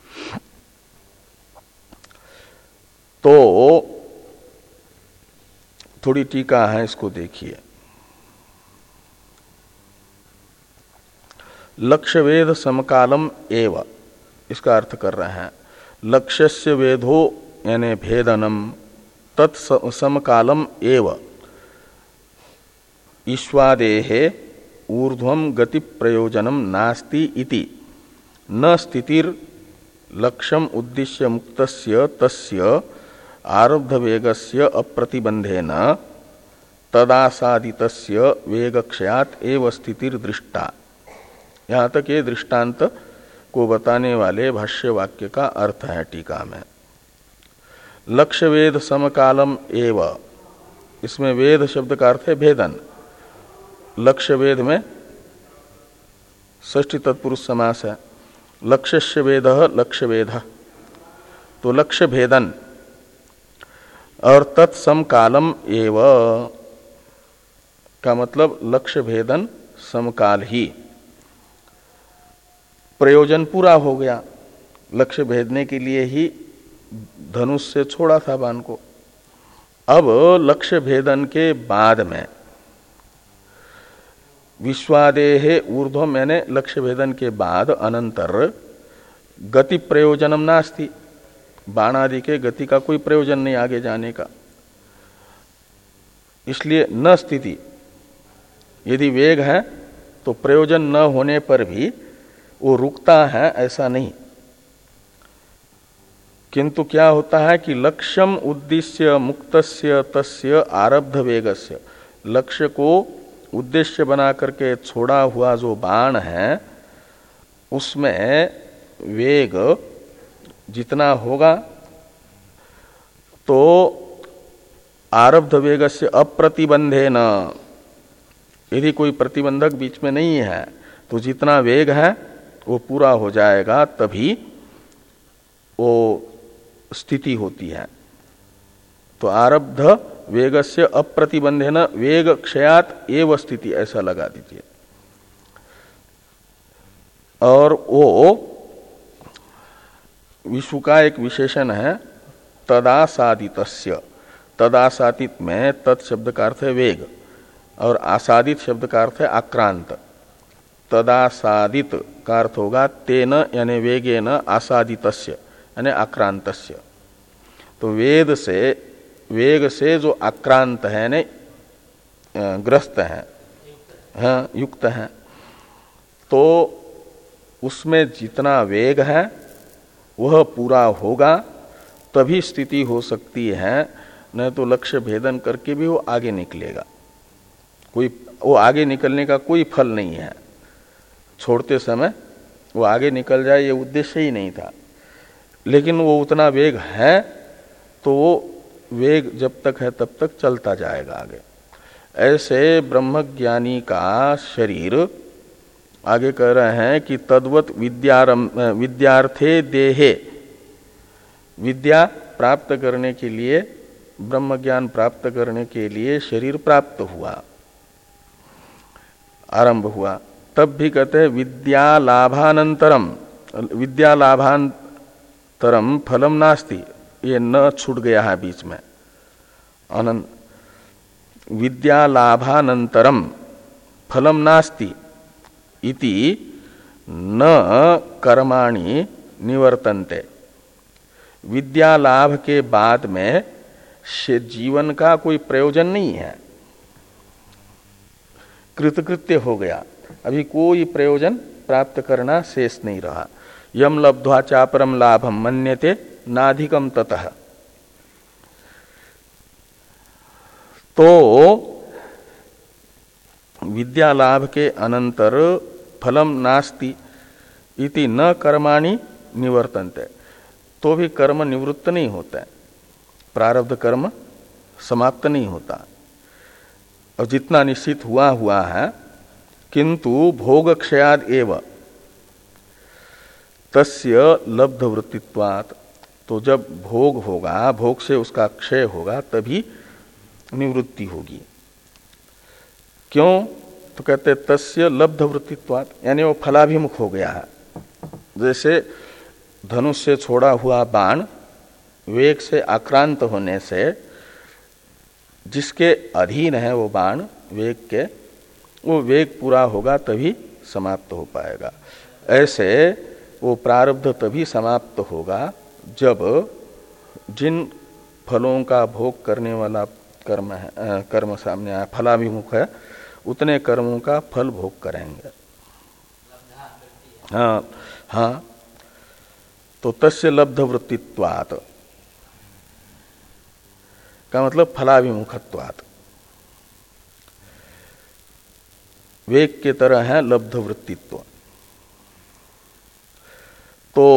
तो थोड़ी टीका है, इसको देखिए। लक्ष्य वेद समकालम एव, इसका अर्थ कर रहे हैं लक्ष्यस्य वेदो यानी भेदनम तत्समकालम एव ईश्वादेहे ऊर्ध्वम गति प्रयोजनम नास्ति इति न स्थितिर लक्ष्यम उद्दिश्य मुक्तस्य तस्य आरब्ध वेगस्य अप्रतिबंधेन तदासादितस्य वेगक्षयात् एव स्थितिर दृष्टा। यहाँ तक ये दृष्टांत को बताने वाले भाष्य वाक्य का अर्थ है टीका में। लक्ष्य वेद समकालम एव, इसमें वेद शब्द का अर्थ है भेदन। लक्ष्य वेद में षष्ठी तत्पुरुष समास है। लक्ष्यस्य वेदः लक्ष्य वेदः, तो लक्ष्य भेदन और तत्समकालम एव का मतलब लक्ष्य भेदन समकाल ही, प्रयोजन पूरा हो गया। लक्ष्य भेदने के लिए ही धनुष से छोड़ा था बाण को। अब लक्ष्य भेदन के बाद में विश्वादेहे ऊर्ध्वम मैंने लक्ष्य भेदन के बाद अनंतर गति प्रयोजनम नास्ति, बाण आदि के गति का कोई प्रयोजन नहीं आगे जाने का, इसलिए न स्थिति। यदि वेग है तो प्रयोजन न होने पर भी वो रुकता है, ऐसा नहीं। किंतु क्या होता है कि लक्ष्यम उद्देश्य मुक्तस्य तस्य आरब्ध वेगस्य, लक्ष्य को उद्देश्य बना करके छोड़ा हुआ जो बाण है उसमें वेग जितना होगा तो आरब्ध वेगस्य अप्रतिबंधेन, यदि कोई प्रतिबंधक बीच में नहीं है तो जितना वेग है वो पूरा हो जाएगा, तभी वो स्थिति होती है। तो आरब्ध वेगस्य अप्रतिबंधेन वेग क्षयात एव स्थिति, ऐसा लगा दीजिए। और वो विश्व का एक विशेषण है तदासादितस्य। तदासादित में तत् शब्द का अर्थ है वेग और आसादित शब्द का अर्थ है आक्रांत। तदासादित का अर्थ होगा तेन यानी वेगेन आसादितस्य यानी आक्रांतस्य। तो वेद से वेग से जो आक्रांत है यानी ग्रस्त है, हाँ, युक्त है, तो उसमें जितना वेग है वह पूरा होगा तभी स्थिति हो सकती है, नहीं तो लक्ष्य भेदन करके भी वो आगे निकलेगा। कोई वो आगे निकलने का कोई फल नहीं है। छोड़ते समय वो आगे निकल जाए ये उद्देश्य ही नहीं था, लेकिन वो उतना वेग है तो वो वेग जब तक है तब तक चलता जाएगा आगे। ऐसे ब्रह्मज्ञानी का शरीर आगे कह रहे हैं कि तद्वत विद्यारंभ विद्यार्थे देहे, विद्या प्राप्त करने के लिए, ब्रह्म ज्ञान प्राप्त करने के लिए शरीर प्राप्त हुआ, आरंभ हुआ। तब भी कहते हैं विद्या लाभानंतरम, विद्या लाभांतरम फलम नास्ति, ये न छूट गया है बीच में। अनंत विद्या लाभानंतरम फलम नास्ति इति न कर्माणि निवर्तन्ते। विद्या लाभ के बाद में जीवन का कोई प्रयोजन नहीं है, कृतकृत्य हो गया, अभी कोई प्रयोजन प्राप्त करना शेष नहीं रहा। यम लब्ध्वा चापरम लाभम मन्यते नाधिकम ततः। तो विद्या लाभ के अनंतर फलम नास्ति इति न कर्माणि निवर्तन्ते, तो भी कर्म निवृत्त नहीं होता है, प्रारब्ध कर्म समाप्त नहीं होता और जितना निश्चित हुआ हुआ है। किंतु भोग क्षयाद एव तस्य लब्ध वृत्तित्वात्, तो जब भोग होगा, भोग से उसका क्षय होगा, तभी निवृत्ति होगी। क्यों? तो कहते तस्य लब्ध वृत्तित्वात्, यानी वो फलाभिमुख हो गया है। जैसे धनुष से छोड़ा हुआ बाण वेग से आक्रांत होने से, जिसके अधीन है वो बाण वेग के, वो वेग पूरा होगा तभी समाप्त हो पाएगा। ऐसे वो प्रारब्ध तभी समाप्त होगा जब जिन फलों का भोग करने वाला कर्म है, कर्म सामने आया, फलाभिमुख है, उतने कर्मों का फल भोग करेंगे। हाँ हाँ, तो तस्य लब्ध वृत्तित्वात् का मतलब फलाभिमुखत्वात्, वेग के तरह है लब्ध वृत्तित्व। तो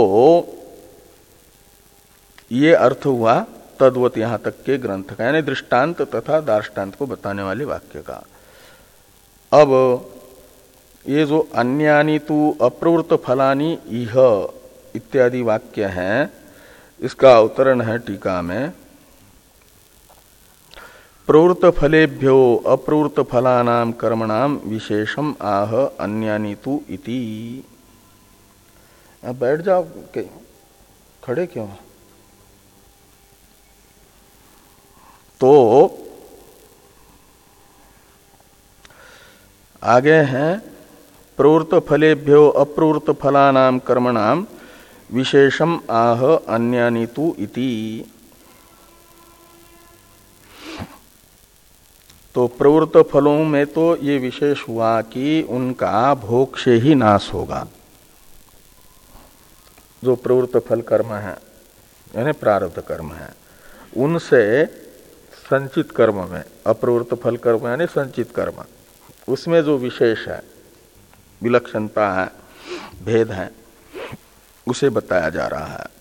ये अर्थ हुआ तद्वत यहां तक के ग्रंथ का, यानी दृष्टांत तथा दार्ष्टान्त को बताने वाले वाक्य का। अब ये जो अन्यानि तु अप्रवृत्त फलानि इह इत्यादि वाक्य हैं, इसका अवतरण है टीका में। प्रवृत्त फलेभ्यो अप्रवृत्त फलानाम कर्मणाम विशेषम आह अन्यानि तु इति। अब बैठ जाओ, खड़े क्यों? तो आगे हैं प्रवृत्त फलेभ्यो अप्रवृत्त फलानाम कर्मणाम विशेषम आह अन्यानि तु इति। तो प्रवृत्त फलों में तो ये विशेष हुआ कि उनका भोग से ही नाश होगा। जो प्रवृत्त फल कर्म है यानी प्रारब्ध कर्म है, उनसे संचित कर्म में, अप्रवृत्त फल कर्म यानी संचित कर्म, उसमें जो विशेष है, विलक्षणता है, भेद है, उसे बताया जा रहा है।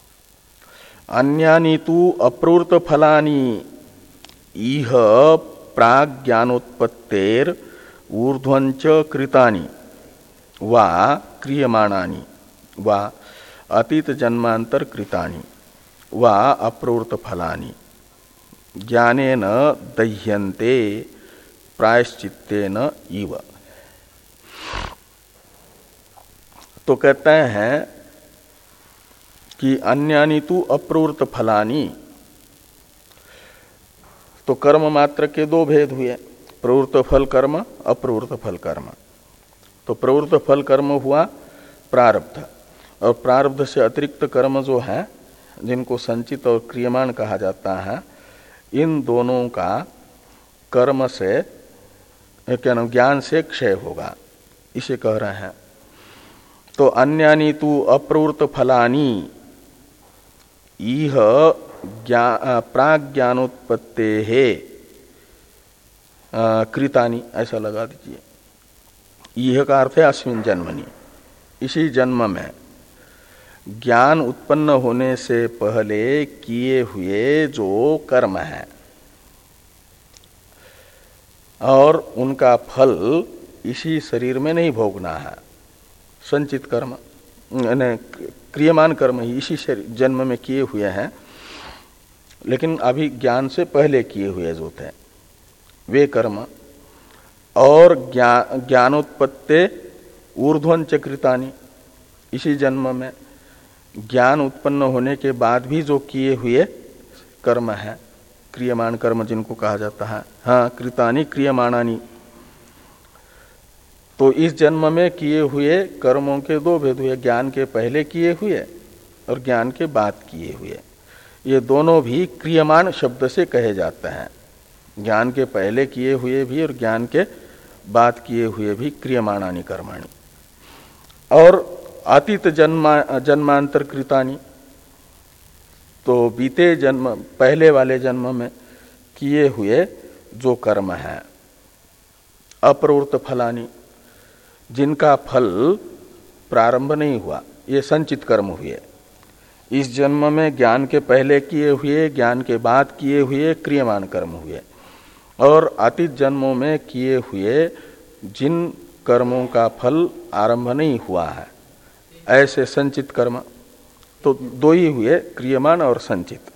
अन्यानि तु अप्रवृत्त फलानि इह प्राग ज्ञानोत्पत्तेर ऊर्ध्वंच कृतानि वा क्रियमाणानि वा अतीत जन्मांतर कृतानि वा अप्रवृत्त फलानि ज्ञानेन दह्यन्ते प्रायश्चित्तेन इव। तो कहते हैं कि अन्यानि तु अप्रवृत्त फलानि, तो कर्म मात्र के दो भेद हुए, प्रवृत्त फल कर्म, अप्रवृत्त फल कर्म। तो प्रवृत्त फल कर्म हुआ प्रारब्ध, और प्रारब्ध से अतिरिक्त कर्म जो है जिनको संचित और क्रियमाण कहा जाता है, इन दोनों का कर्म से क्या नाम ज्ञान से क्षय होगा, इसे कह रहे हैं। तो अन्यानि तु अप्रवृत्त फलानि इह प्राग ज्ञानोत्पत्ते है कृतानि, ऐसा लगा दीजिए। यह का अर्थ है अस्मिन् जन्मनि, इसी जन्म में ज्ञान उत्पन्न होने से पहले किए हुए जो कर्म है और उनका फल इसी शरीर में नहीं भोगना है, संचित कर्म क्रियमान कर्म ही इसी जन्म में किए हुए हैं, लेकिन अभी ज्ञान से पहले किए हुए जो थे वे कर्म, और ज्ञान ज्ञानोत्पत्ते ऊर्ध्वन चक्रितानि, इसी जन्म में ज्ञान उत्पन्न होने के बाद भी जो किए हुए कर्म है, क्रियमाण कर्म जिनको कहा जाता है, हाँ कृतानि क्रियमाणानि। तो इस जन्म में किए हुए कर्मों के दो भेद हुए, ज्ञान के पहले किए हुए और ज्ञान के बाद किए हुए। ये दोनों भी क्रियमाण शब्द से कहे जाते हैं, ज्ञान के पहले किए हुए भी और ज्ञान के बाद किए हुए भी क्रियमाणानि कर्माणि। और अतीत जन्मा जन्मांतर कृतानि, तो बीते जन्म पहले वाले जन्म में किए हुए जो कर्म है, अप्रवृत्त फलानि, जिनका फल प्रारंभ नहीं हुआ, ये संचित कर्म हुए। इस जन्म में ज्ञान के पहले किए हुए, ज्ञान के बाद किए हुए क्रियमाण कर्म हुए, और अतीत जन्मों में किए हुए जिन कर्मों का फल आरंभ नहीं हुआ है, ऐसे संचित कर्म। तो दो ही हुए, क्रियमाण और संचित।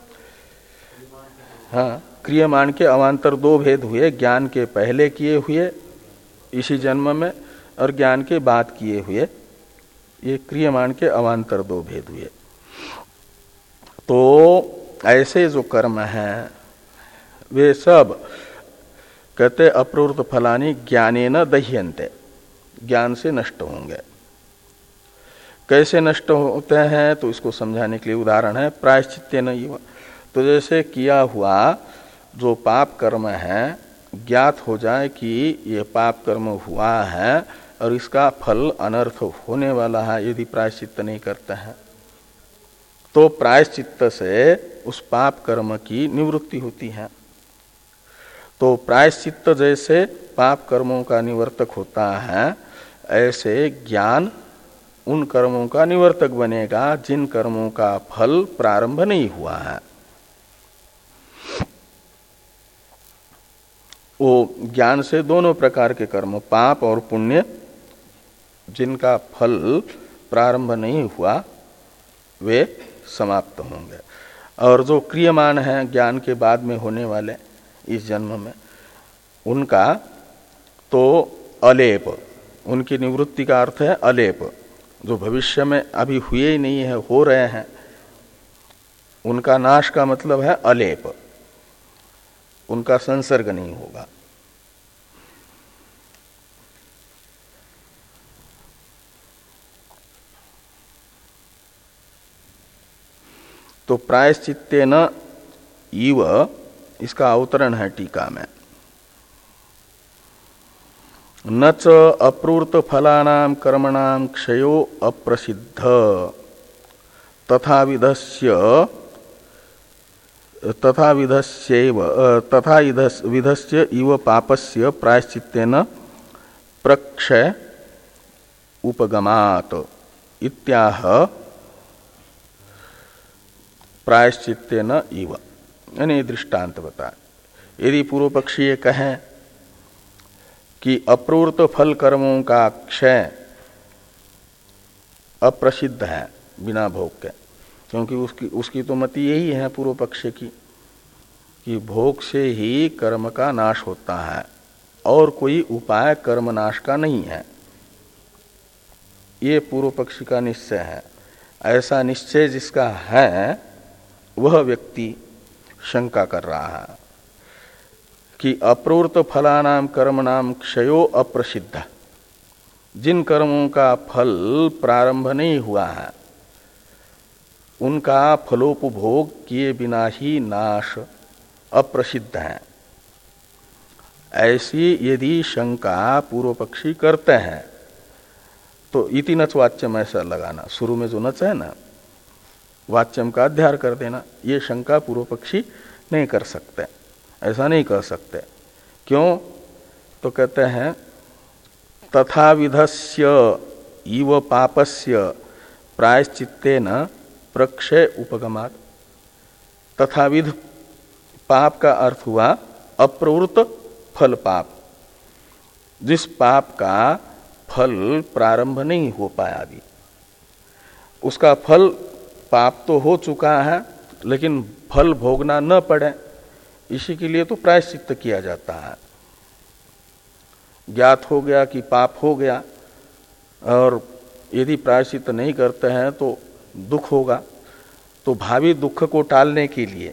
हाँ, क्रियमाण के अवान्तर दो भेद हुए, ज्ञान के पहले किए हुए इसी जन्म में और ज्ञान के बाद किए हुए, ये क्रियमाण के अवान्तर दो भेद हुए। तो ऐसे जो कर्म हैं वे सब कहते अप्रवृत्त फलानि ज्ञानेन दह्यन्ते, ज्ञान से नष्ट होंगे। कैसे नष्ट होते हैं, तो इसको समझाने के लिए उदाहरण है प्रायश्चित्तेन इव। तो जैसे किया हुआ जो पाप कर्म है, ज्ञात हो जाए कि ये पाप कर्म हुआ है और इसका फल अनर्थ होने वाला है, यदि प्रायश्चित्त नहीं करते हैं, तो प्रायश्चित्त से उस पाप कर्म की निवृत्ति होती है। तो प्रायश्चित्त जैसे पाप कर्मों का निवर्तक होता है, ऐसे ज्ञान उन कर्मों का निवर्तक बनेगा जिन कर्मों का फल प्रारंभ नहीं हुआ है। वो ज्ञान से दोनों प्रकार के कर्म, पाप और पुण्य, जिनका फल प्रारंभ नहीं हुआ वे समाप्त होंगे। और जो क्रियमाण हैं ज्ञान के बाद में होने वाले इस जन्म में, उनका तो अलेप, उनकी निवृत्ति का अर्थ है अलेप, जो भविष्य में अभी हुए ही नहीं है, हो रहे हैं, उनका नाश का मतलब है अलेप, उनका संसर्ग नहीं होगा। तो प्रायश्चित्तेन इव, इसका अवतरण है टीका में, न च अप्रवृत्त फलानां कर्मणां क्षयो अप्रसिद्ध तथा विधस्य तथा विधस्यैव तथा विधस्य इव पापस्य प्रायश्चित्तेन प्रक्षय उपगमात् इत्याह प्रायश्चित्तेन इव। यानी दृष्टांत बता, यदि पूर्व पक्षी ये कहें कि अप्रवृत्त फल कर्मों का क्षय अप्रसिद्ध है बिना भोग के, क्योंकि उसकी उसकी तो मति यही है पूर्व पक्ष की कि भोग से ही कर्म का नाश होता है और कोई उपाय कर्म नाश का नहीं है, ये पूर्व पक्षी का निश्चय है। ऐसा निश्चय जिसका है वह व्यक्ति शंका कर रहा है कि अप्रवृत्त फलानाम कर्मणाम क्षयो अप्रसिद्ध, जिन कर्मों का फल प्रारंभ नहीं हुआ है उनका फलोपभोग किए बिना ही नाश अप्रसिद्ध है। ऐसी यदि शंका पूर्व पक्षी करते हैं तो इति नच वाच्यम ऐसा लगाना, शुरू में जो नच है ना वाच्यम का अध्यार कर देना, ये शंका पूर्व पक्षी नहीं कर सकते, ऐसा नहीं कर सकते। क्यों? तो कहते हैं तथाविधस्य इव पापस्य प्रायश्चित्तेन प्रक्षय उपगमात्। तथाविध पाप का अर्थ हुआ अप्रवृत्त फल पाप, जिस पाप का फल प्रारंभ नहीं हो पाया अभी, उसका फल पाप तो हो चुका है लेकिन फल भोगना न पड़े, इसी के लिए तो प्रायश्चित्त किया जाता है। ज्ञात हो गया कि पाप हो गया और यदि प्रायश्चित्त नहीं करते हैं तो दुख होगा, तो भावी दुख को टालने के लिए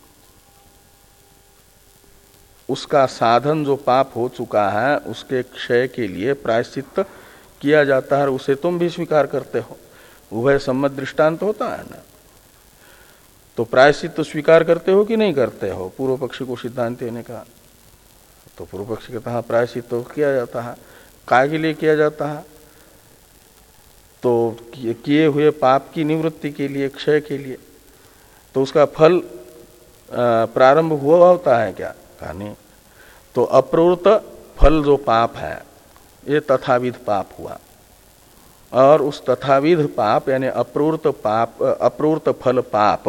उसका साधन जो पाप हो चुका है उसके क्षय के लिए प्रायश्चित्त किया जाता है, उसे तुम भी स्वीकार करते हो, उभय सम्मत दृष्टांत होता है ना। तो प्रायश्चित्त स्वीकार करते हो कि नहीं करते हो? पूर्व पक्षी को सिद्धांति ने कहा, तो पूर्व पक्षी कहता है प्रायश्चित्त तो किया जाता है। काय के लिए किया जाता है? तो किए हुए पाप की निवृत्ति के लिए, क्षय के लिए। तो उसका फल प्रारंभ हुआ होता है क्या? कहा नहीं। तो अप्रवृत्त फल जो पाप है ये तथाविध पाप हुआ, और उस तथाविध पाप यानी अप्रवृत्त पाप, अप्रवृत्त फल पाप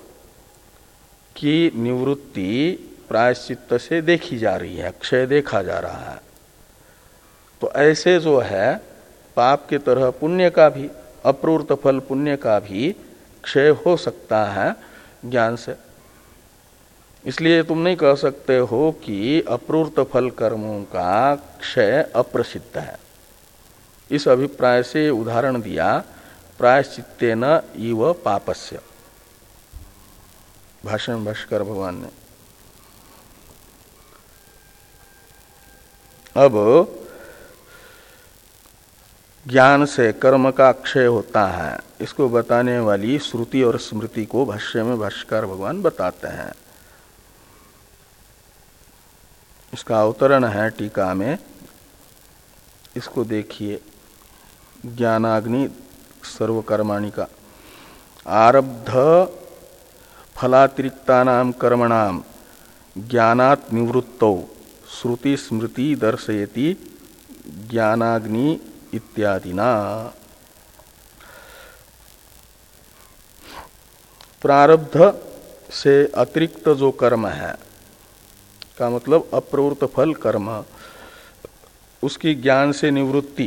की निवृत्ति प्रायश्चित्त से देखी जा रही है, क्षय देखा जा रहा है। तो ऐसे जो है पाप की तरह पुण्य का भी, अप्रवृत्त फल पुण्य का भी क्षय हो सकता है ज्ञान से। इसलिए तुम नहीं कह सकते हो कि अप्रवृत्त फल कर्मों का क्षय अप्रसिद्ध है। इस अभिप्राय से उदाहरण दिया प्रायश्चित्तेन इव पापस्य, भाषण भाष्कर भगवान ने। अब ज्ञान से कर्म का क्षय होता है, इसको बताने वाली श्रुति और स्मृति को भाष्य में भाष्यकार भगवान बताते हैं। इसका अवतरण है टीका में, इसको देखिए। ज्ञानाग्नि सर्वकर्माणि का आरब्ध फलातिरिक्तानाम कर्मणाम ज्ञानात् निवृत्तौ श्रुति स्मृति दर्शयति ज्ञानाग्नि इत्यादिना। प्रारब्ध से अतिरिक्त जो कर्म है का मतलब अप्रवृत्त फल कर्म, उसकी ज्ञान से निवृत्ति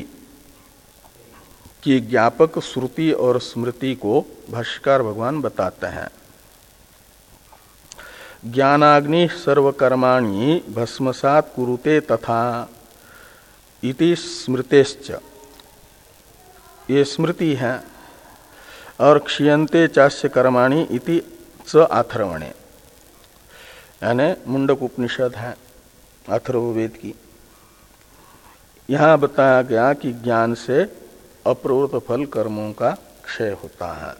की ज्ञापक श्रुति और स्मृति को भाष्यकार भगवान बताते हैं। ज्ञानाग्नि सर्वकर्माणि भस्मसात् कुरुते तथा इति स्मृतेश्च, ये स्मृति है। और क्षीयन्ते चास्य कर्माणि इति च अथर्वणे, यानी मुंडक उपनिषद है अथर्ववेद की। यहाँ बताया गया कि ज्ञान से अप्रवृत्त फल कर्मों का क्षय होता है।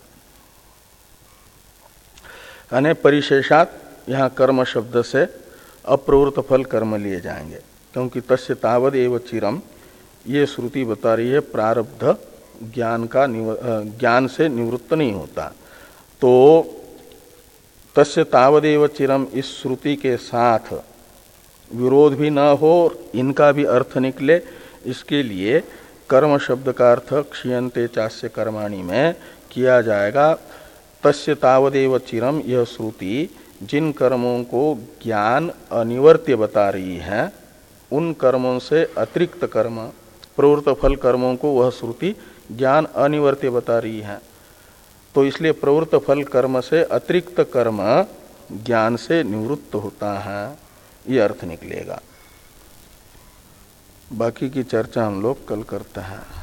यानी परिशेषात यहाँ कर्म शब्द से अप्रवृत्त फल कर्म लिए जाएंगे, क्योंकि तस्य तावद एव चिरम, ये श्रुति बता रही है प्रारब्ध ज्ञान का ज्ञान से निवृत्त नहीं होता। तो तस्य तावदेव चिरम इस श्रुति के साथ विरोध भी न हो, इनका भी अर्थ निकले, इसके लिए कर्म शब्द का अर्थ क्षीयन्ते चास्य कर्माणि में किया जाएगा। तस्य तावदेव चिरम, यह श्रुति जिन कर्मों को ज्ञान अनिवर्त्य बता रही है उन कर्मों से अतिरिक्त कर्म, प्रवृत्त फल कर्मों को वह श्रुति ज्ञान अनिवर्त्य बता रही है। तो इसलिए प्रवृत्त फल कर्म से अतिरिक्त कर्म ज्ञान से निवृत्त होता है, ये अर्थ निकलेगा। बाकी की चर्चा हम लोग कल करते हैं।